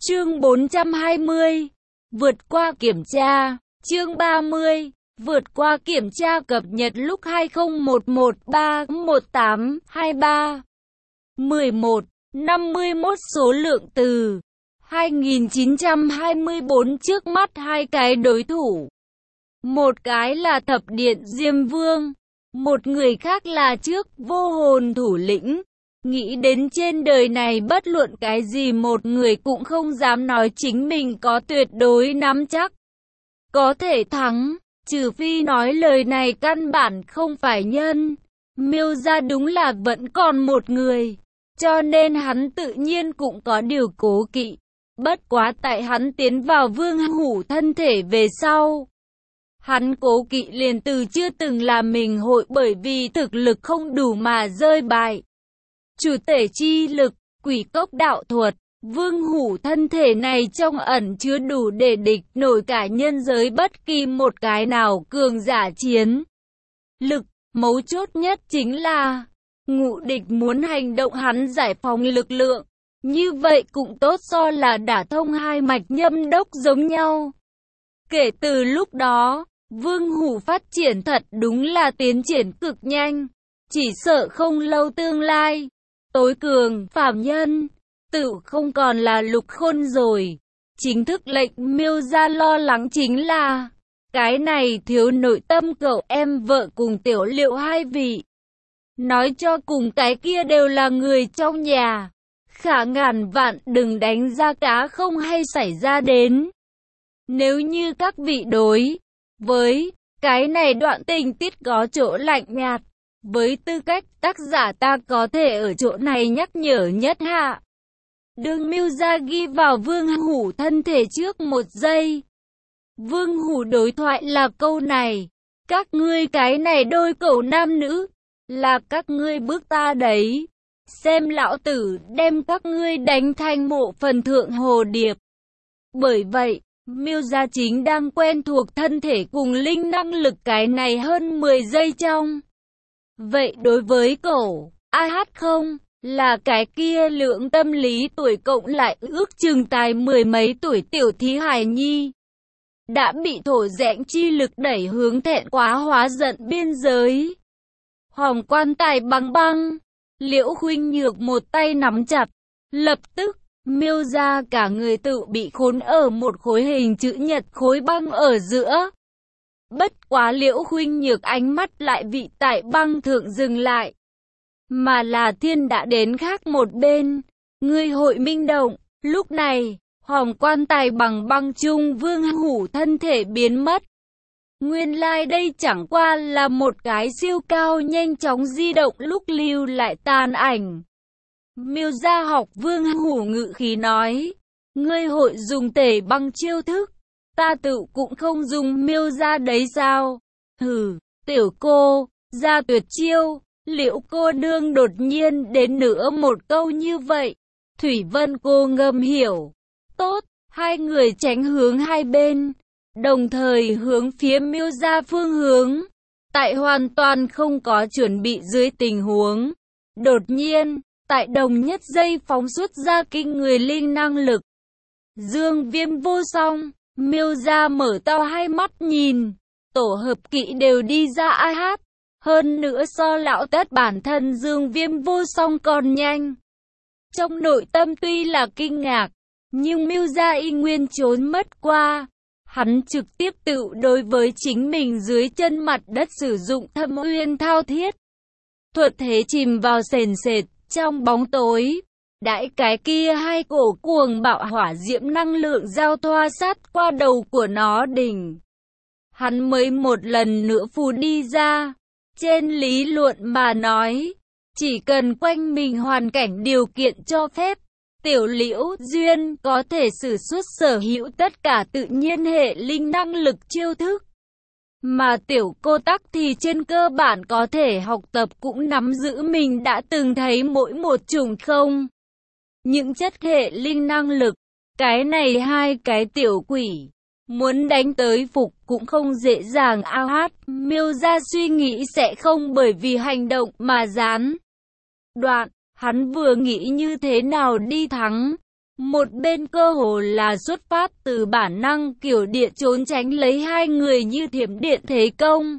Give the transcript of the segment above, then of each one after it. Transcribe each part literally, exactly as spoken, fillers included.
Chương bốn trăm hai mươi. Vượt qua kiểm tra. Chương ba mươi. Vượt qua kiểm tra cập nhật lúc hai không một một ba một tám hai ba. mười một. năm mươi mốt số lượng từ. hai nghìn chín trăm hai mươi bốn trước mắt hai cái đối thủ. Một cái là Thập Điện Diêm Vương. Một người khác là trước Vô Hồn thủ lĩnh. Nghĩ đến trên đời này bất luận cái gì một người cũng không dám nói chính mình có tuyệt đối nắm chắc có thể thắng, trừ phi nói lời này căn bản không phải nhân. Miêu gia đúng là vẫn còn một người, cho nên hắn tự nhiên cũng có điều cố kỵ. Bất quá tại hắn tiến vào Vương Hủ thân thể về sau, hắn cố kỵ liền từ chưa từng là mình hội bởi vì thực lực không đủ mà rơi bại. Chủ thể chi lực, quỷ cốc đạo thuật, Vương Hủ thân thể này trong ẩn chứa đủ để địch nổi cả nhân giới bất kỳ một cái nào cường giả chiến lực. Mấu chốt nhất chính là Ngũ địch muốn hành động hắn giải phóng lực lượng, như vậy cũng tốt so là đả thông hai mạch nhâm đốc giống nhau. Kể từ lúc đó, Vương Hủ phát triển thật đúng là tiến triển cực nhanh, chỉ sợ không lâu tương lai tối cường phàm nhân tự không còn là Lục Khôn rồi. Chính thức lệnh Miêu gia lo lắng chính là cái này thiếu nội tâm cậu em vợ cùng Tiểu Liệu hai vị. Nói cho cùng cái kia đều là người trong nhà, khả ngàn vạn đừng đánh ra cá không hay xảy ra đến. Nếu như các vị đối với cái này đoạn tình tiết có chỗ lạnh nhạt, với tư cách tác giả ta có thể ở chỗ này nhắc nhở nhất hạ. Đường Miêu gia ghi vào Vương Hủ thân thể trước một giây. Vương Hủ đối thoại là câu này: các ngươi cái này đôi cậu nam nữ, là các ngươi bước ta đấy. Xem lão tử đem các ngươi đánh thành mộ phần thượng hồ điệp. Bởi vậy, Miêu gia chính đang quen thuộc thân thể cùng linh năng lực cái này hơn mười giây trong. Vậy đối với cậu, a hát không, là cái kia lượng tâm lý tuổi cộng lại ước chừng tài mười mấy tuổi tiểu thí hài nhi, đã bị thổ rẽnh chi lực đẩy hướng thẹn quá hóa giận biên giới. Hòm quan tài băng băng, Liễu Khuynh Nhược một tay nắm chặt, lập tức, Miêu gia cả người tự bị khốn ở một khối hình chữ nhật khối băng ở giữa. Bất quá Liễu Khuynh Nhược ánh mắt lại vị tại băng thượng dừng lại, mà là thiên đã đến khác một bên. Ngươi hội minh động. Lúc này, hòm quan tài bằng băng trung Vương Hủ thân thể biến mất. Nguyên lai like đây chẳng qua là một cái siêu cao nhanh chóng di động lúc lưu lại tàn ảnh. Miêu gia học Vương Hủ ngự khí nói: ngươi hội dùng tể băng chiêu thức, ta tự cũng không dùng Miêu gia đấy sao? Hừ, tiểu cô, ra tuyệt chiêu. Liễu cô nương đột nhiên đến nữa một câu như vậy, Thủy Vân cô ngầm hiểu. Tốt, hai người tránh hướng hai bên, đồng thời hướng phía Miêu gia phương hướng. Tại hoàn toàn không có chuẩn bị dưới tình huống, đột nhiên, tại đồng nhất giây phóng xuất ra kinh người linh năng lực. Dương Viêm vô song, Miêu gia mở to hai mắt nhìn, tổ hợp kỵ đều đi ra a hát. Hơn nữa so lão tất bản thân Dương Viêm vô song còn nhanh. Trong nội tâm tuy là kinh ngạc, nhưng Miêu gia y nguyên trốn mất qua. Hắn trực tiếp tự đối với chính mình dưới chân mặt đất sử dụng Thâm Uyên thao thiết thuật thế chìm vào sền sệt trong bóng tối. Đãi cái kia hai cổ cuồng bạo hỏa diễm năng lượng giao thoa sát qua đầu của nó đỉnh, hắn mới một lần nữa phù đi ra. Trên lý luận mà nói, chỉ cần quanh mình hoàn cảnh điều kiện cho phép, Tiểu Liễu Duyên có thể sử xuất sở hữu tất cả tự nhiên hệ linh năng lực chiêu thức. Mà Tiểu Cô Tắc thì trên cơ bản có thể học tập cũng nắm giữ mình đã từng thấy mỗi một chủng không những chất hệ linh năng lực. Cái này hai cái tiểu quỷ muốn đánh tới phục cũng không dễ dàng. A hát, Miêu gia suy nghĩ sẽ không bởi vì hành động mà gián đoạn. Hắn vừa nghĩ như thế nào đi thắng, Một bên cơ hồ là xuất phát từ bản năng kiểu địa trốn tránh lấy hai người như thiểm điện thế công.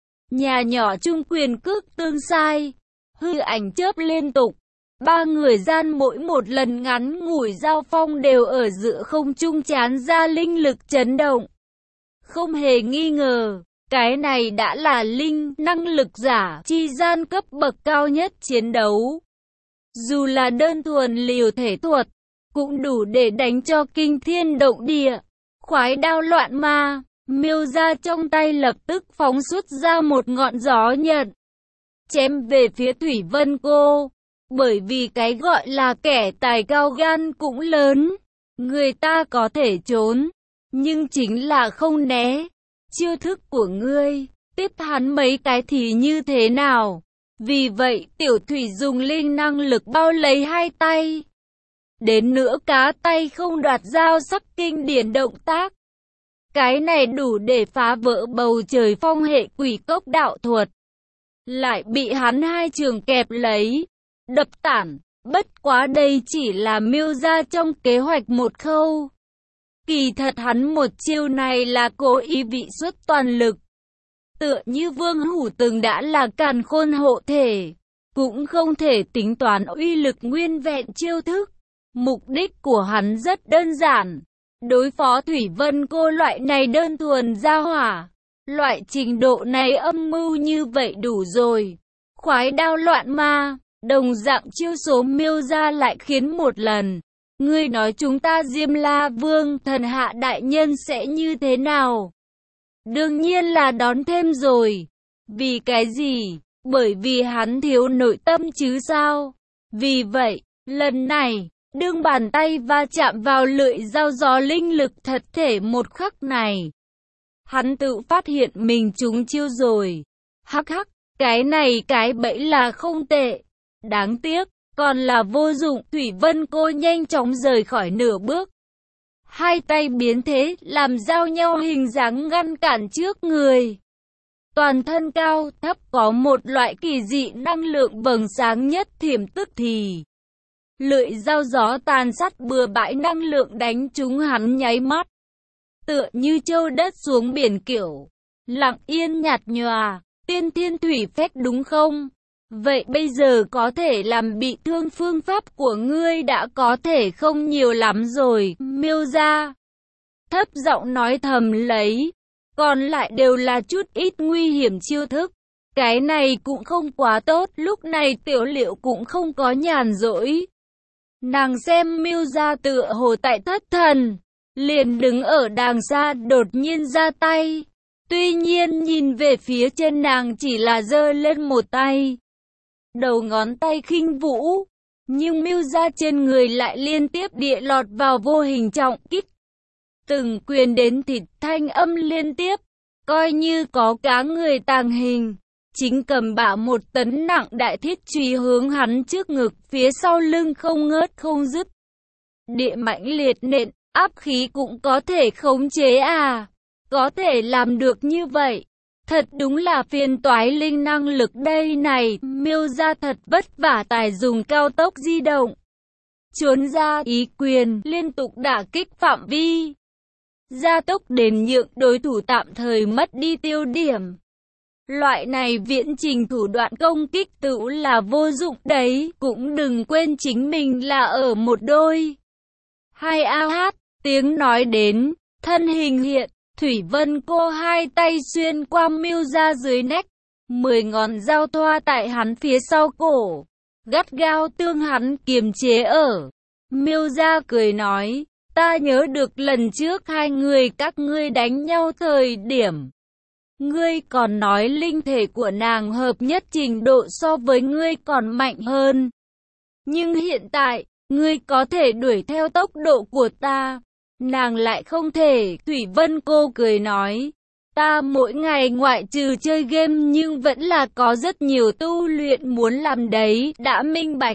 Nhà nhỏ chung quyền cước tương sai, hư ảnh chớp liên tục. Ba người gian mỗi một lần ngắn ngủi giao phong đều ở giữa không trung tràn ra linh lực chấn động. Không hề nghi ngờ, cái này đã là linh năng lực giả chi gian cấp bậc cao nhất chiến đấu. Dù là đơn thuần liều thể thuật, cũng đủ để đánh cho kinh thiên động địa. Khoái đao loạn ma, miêu ra trong tay lập tức phóng xuất ra một ngọn gió nhận, chém về phía Thủy Vân Cô. Bởi vì cái gọi là kẻ tài cao gan cũng lớn, người ta có thể trốn, nhưng chính là không né. Chiêu thức của ngươi, tiếp hắn mấy cái thì như thế nào? Vì vậy tiểu thủy dùng linh năng lực bao lấy hai tay. Đến nữa cá tay không đoạt dao sắc kinh điển động tác. Cái này đủ để phá vỡ bầu trời phong hệ quỷ cốc đạo thuật. Lại bị hắn hai trường kẹp lấy, đập tản. Bất quá đây chỉ là miêu ra trong kế hoạch một khâu. Kỳ thật hắn một chiêu này là cố ý vị xuất toàn lực. Tựa như Vương Hủ từng đã là càn khôn hộ thể, cũng không thể tính toán uy lực nguyên vẹn chiêu thức. Mục đích của hắn rất đơn giản, đối phó Thủy Vân Cô loại này đơn thuần ra hỏa. Loại trình độ này âm mưu như vậy đủ rồi. Khoái đao loạn ma, đồng dạng chiêu số miêu ra lại khiến một lần. Ngươi nói chúng ta Diêm La Vương thần hạ đại nhân sẽ như thế nào? Đương nhiên là đón thêm rồi. Vì cái gì? Bởi vì hắn thiếu nội tâm chứ sao? Vì vậy, lần này, đương bàn tay va chạm vào lưỡi dao gió linh lực thật thể một khắc này. Hắn tự phát hiện mình trúng chiêu rồi. Hắc hắc, cái này cái bẫy là không tệ. Đáng tiếc, còn là vô dụng. Thủy Vân Cô nhanh chóng rời khỏi nửa bước. Hai tay biến thế, làm giao nhau hình dáng ngăn cản trước người. Toàn thân cao, thấp có một loại kỳ dị năng lượng vầng sáng nhất thiểm tức thì. Lưỡi dao gió tàn sát bừa bãi năng lượng đánh trúng hắn nháy mắt. Tựa như châu đất xuống biển kiểu. Lặng yên nhạt nhòa, tiên thiên thủy phách đúng không? Vậy bây giờ có thể làm bị thương phương pháp của ngươi đã có thể không nhiều lắm rồi, miêu ra. Thấp giọng nói thầm lấy, còn lại đều là chút ít nguy hiểm chiêu thức. Cái này cũng không quá tốt, lúc này Tiểu Liệu cũng không có nhàn rỗi. Nàng xem miêu ra tựa hồ tại thất thần, liền đứng ở đàng xa đột nhiên ra tay. Tuy nhiên nhìn về phía trên nàng chỉ là giơ lên một tay. Đầu ngón tay khinh vũ, nhưng miêu ra trên người lại liên tiếp địa lọt vào vô hình trọng kích. Từng quyền đến thịt thanh âm liên tiếp, coi như có cá người tàng hình. Chính cầm bả một tấn nặng đại thiết chùy hướng hắn trước ngực, phía sau lưng không ngớt không dứt. Địa mãnh liệt nện, áp khí cũng có thể khống chế à. Có thể làm được như vậy. Thật đúng là phiền toái linh năng lực đây này, miêu ra thật vất vả tài dùng cao tốc di động. Trốn ra ý quyền, liên tục đả kích phạm vi. Gia tốc đến nhượng đối thủ tạm thời mất đi tiêu điểm. Loại này viễn trình thủ đoạn công kích tự là vô dụng đấy, cũng đừng quên chính mình là ở một đôi. Hai a hát, tiếng nói đến, thân hình hiện. Thủy Vân Cô hai tay xuyên qua miêu ra dưới nách, mười ngón dao thoa tại hắn phía sau cổ, gắt gao tương hắn kiềm chế ở. Miêu ra cười nói, ta nhớ được lần trước hai người các ngươi đánh nhau thời điểm. Ngươi còn nói linh thể của nàng hợp nhất trình độ so với ngươi còn mạnh hơn. Nhưng hiện tại, ngươi có thể đuổi theo tốc độ của ta. Nàng lại không thể, Thủy Vân Cô cười nói. Ta mỗi ngày ngoại trừ chơi game nhưng vẫn là có rất nhiều tu luyện muốn làm đấy, đã minh bạch.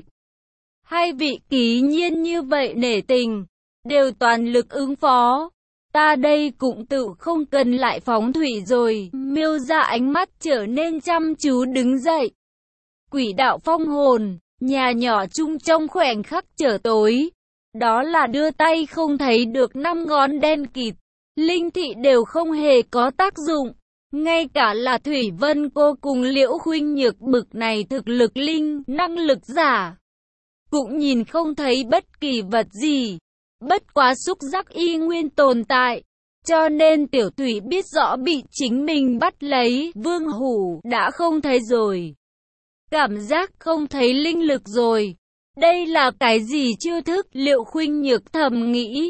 Hai vị ký nhiên như vậy nể tình, đều toàn lực ứng phó. Ta đây cũng tự không cần lại phóng thủy rồi, miêu ra ánh mắt trở nên chăm chú đứng dậy. Quỷ đạo phong hồn, nhà nhỏ chung trong khoảnh khắc trở tối. Đó là đưa tay không thấy được năm ngón đen kịt. Linh thị đều không hề có tác dụng. Ngay cả là Thủy Vân cô cùng Liễu Khuynh Nhược bực này thực lực linh, năng lực giả, cũng nhìn không thấy bất kỳ vật gì. Bất quá xúc giác y nguyên tồn tại. Cho nên Tiểu Thủy biết rõ bị chính mình bắt lấy, Vương Hủ đã không thấy rồi. Cảm giác không thấy linh lực rồi. Đây là cái gì chiêu thức? Liễu Khuynh Nhược thầm nghĩ.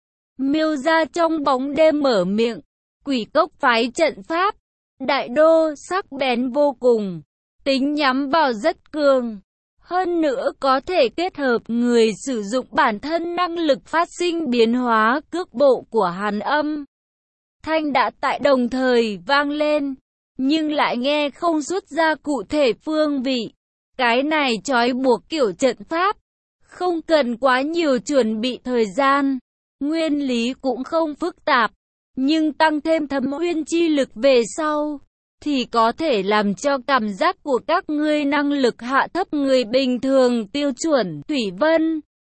Miêu gia trong bóng đêm mở miệng. Quỷ cốc phái trận pháp. Đại đô sắc bén vô cùng. Tính nhắm vào rất cường. Hơn nữa có thể kết hợp người sử dụng bản thân năng lực phát sinh biến hóa cước bộ của hàn âm. Thanh đã tại đồng thời vang lên. Nhưng lại nghe không xuất ra cụ thể phương vị. Cái này trói buộc kiểu trận pháp. Không cần quá nhiều chuẩn bị thời gian. Nguyên lý cũng không phức tạp. Nhưng tăng thêm thâm uyên chi lực về sau, thì có thể làm cho cảm giác của các ngươi năng lực hạ thấp người bình thường tiêu chuẩn. Thủy Vân,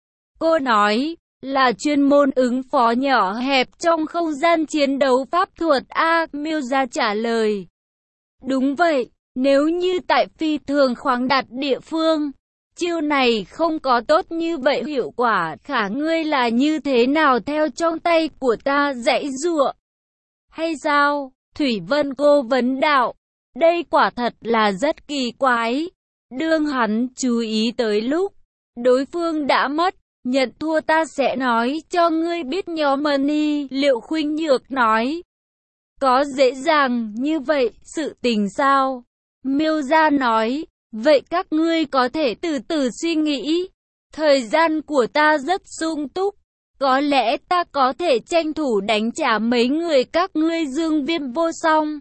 cô nói, là chuyên môn ứng phó nhỏ hẹp trong không gian chiến đấu pháp thuật. A, Miêu gia trả lời. Đúng vậy, nếu như tại phi thường khoáng đạt địa phương, chiêu này không có tốt như vậy hiệu quả. Khả ngươi là như thế nào theo trong tay của ta dãy giụa? Hay sao? Thủy Vân cô vấn đạo. Đây quả thật là rất kỳ quái. Đương hắn chú ý tới lúc đối phương đã mất, nhận thua ta sẽ nói cho ngươi biết nhóm Mani. Liễu Khuynh Nhược nói. Có dễ dàng như vậy sự tình sao? Miêu gia nói. Vậy các ngươi có thể từ từ suy nghĩ. Thời gian của ta rất sung túc. Có lẽ ta có thể tranh thủ đánh trả mấy người các ngươi Dương Viêm vô song.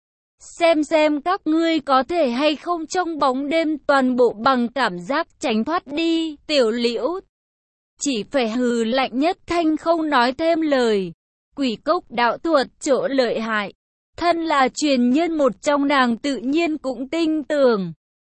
Xem xem các ngươi có thể hay không trong bóng đêm toàn bộ bằng cảm giác tránh thoát đi. Tiểu Liễu chỉ phải hừ lạnh nhất thanh không nói thêm lời. Quỷ cốc đạo thuật chỗ lợi hại. Thân là truyền nhân một trong nàng tự nhiên cũng tin tưởng.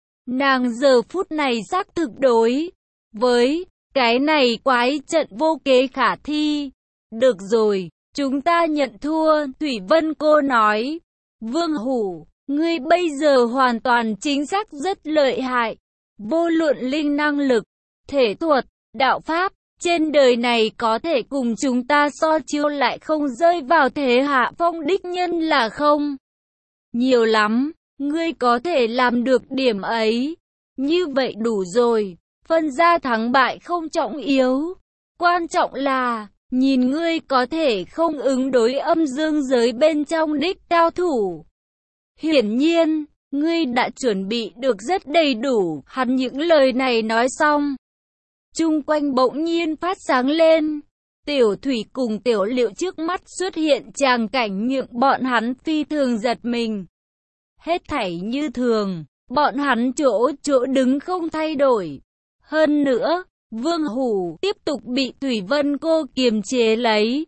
Nàng giờ phút này xác thực đối với cái này quái trận vô kế khả thi. Được rồi, chúng ta nhận thua. Thủy Vân cô nói. Vương Hủ, ngươi bây giờ hoàn toàn chính xác rất lợi hại. Vô luận linh năng lực, thể thuật, đạo pháp, trên đời này có thể cùng chúng ta so chiêu lại không rơi vào thế hạ phong đích nhân là không nhiều lắm. Ngươi có thể làm được điểm ấy. Như vậy đủ rồi. Phân ra thắng bại không trọng yếu. Quan trọng là, nhìn ngươi có thể không ứng đối âm dương giới bên trong đích cao thủ. Hiển nhiên, ngươi đã chuẩn bị được rất đầy đủ. Hắn những lời này nói xong, chung quanh bỗng nhiên phát sáng lên. Tiểu Thủy cùng Tiểu Liễu trước mắt xuất hiện tràng cảnh nhượng bọn hắn phi thường giật mình. Hết thảy như thường, bọn hắn chỗ chỗ đứng không thay đổi. Hơn nữa, Vương Hủ tiếp tục bị Thủy Vân cô kiềm chế lấy.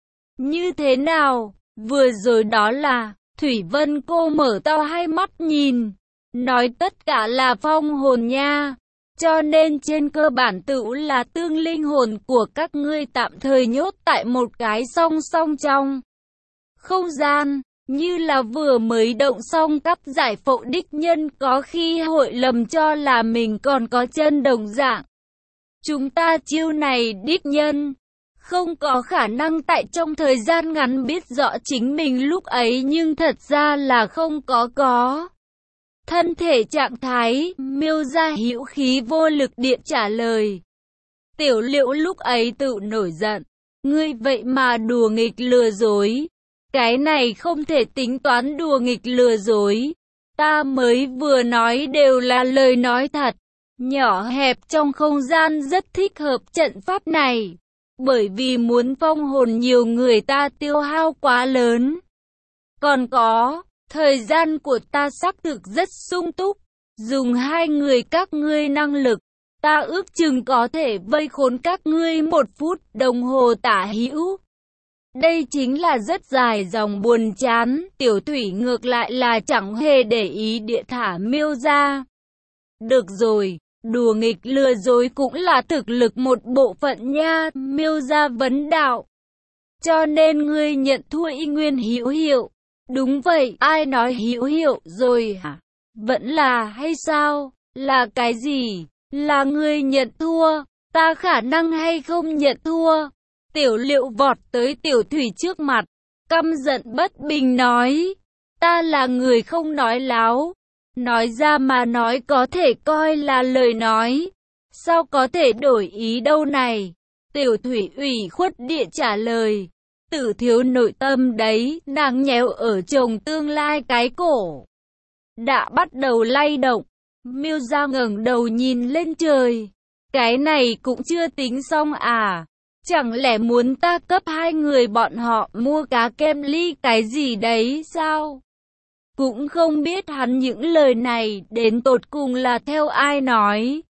Như thế nào? Vừa rồi đó là, Thủy Vân cô mở to hai mắt nhìn, nói tất cả là phong hồn nha. Cho nên trên cơ bản tự là tương linh hồn của các ngươi tạm thời nhốt tại một cái song song trong không gian. Như là vừa mới động xong cắp giải phẫu đích nhân có khi hội lầm cho là mình còn có chân đồng dạng. Chúng ta chiêu này đích nhân không có khả năng tại trong thời gian ngắn biết rõ chính mình lúc ấy nhưng thật ra là không có có. Thân thể trạng thái, Miêu gia hữu khí vô lực điện trả lời. Tiểu Liễu lúc ấy tự nổi giận. Ngươi vậy mà đùa nghịch lừa dối. Cái này không thể tính toán đùa nghịch lừa dối. Ta mới vừa nói đều là lời nói thật. Nhỏ hẹp trong không gian rất thích hợp trận pháp này. Bởi vì muốn phong hồn nhiều người ta tiêu hao quá lớn. Còn có, thời gian của ta xác thực rất sung túc. Dùng hai người các ngươi năng lực, ta ước chừng có thể vây khốn các ngươi một phút đồng hồ tả hữu. Đây chính là rất dài dòng buồn chán. Tiểu Thủy ngược lại là chẳng hề để ý địa thả Miêu ra. Được rồi, Đùa nghịch lừa dối cũng là thực lực một bộ phận nha, Miêu Gia vấn đạo. Cho nên ngươi nhận thua y nguyên hữu hiệu. Đúng vậy, ai nói hữu hiệu rồi hả? Vẫn là hay sao? Là cái gì? Là ngươi nhận thua, ta khả năng hay không nhận thua? Tiểu Liệu vọt tới Tiểu Thủy trước mặt, căm giận bất bình nói, ta là người không nói láo, nói ra mà nói có thể coi là lời nói, sao có thể đổi ý đâu này? Tiểu Thủy ủy khuất địa trả lời, Tử Thiếu nội tâm đấy, nàng nhéo ở chồng tương lai cái cổ, đã bắt đầu lay động. Miêu Gia ngẩng đầu nhìn lên trời, cái này cũng chưa tính xong à? Chẳng lẽ muốn ta cấp hai người bọn họ mua cá kem ly cái gì đấy sao? Cũng không biết hắn những lời này đến tột cùng là theo ai nói.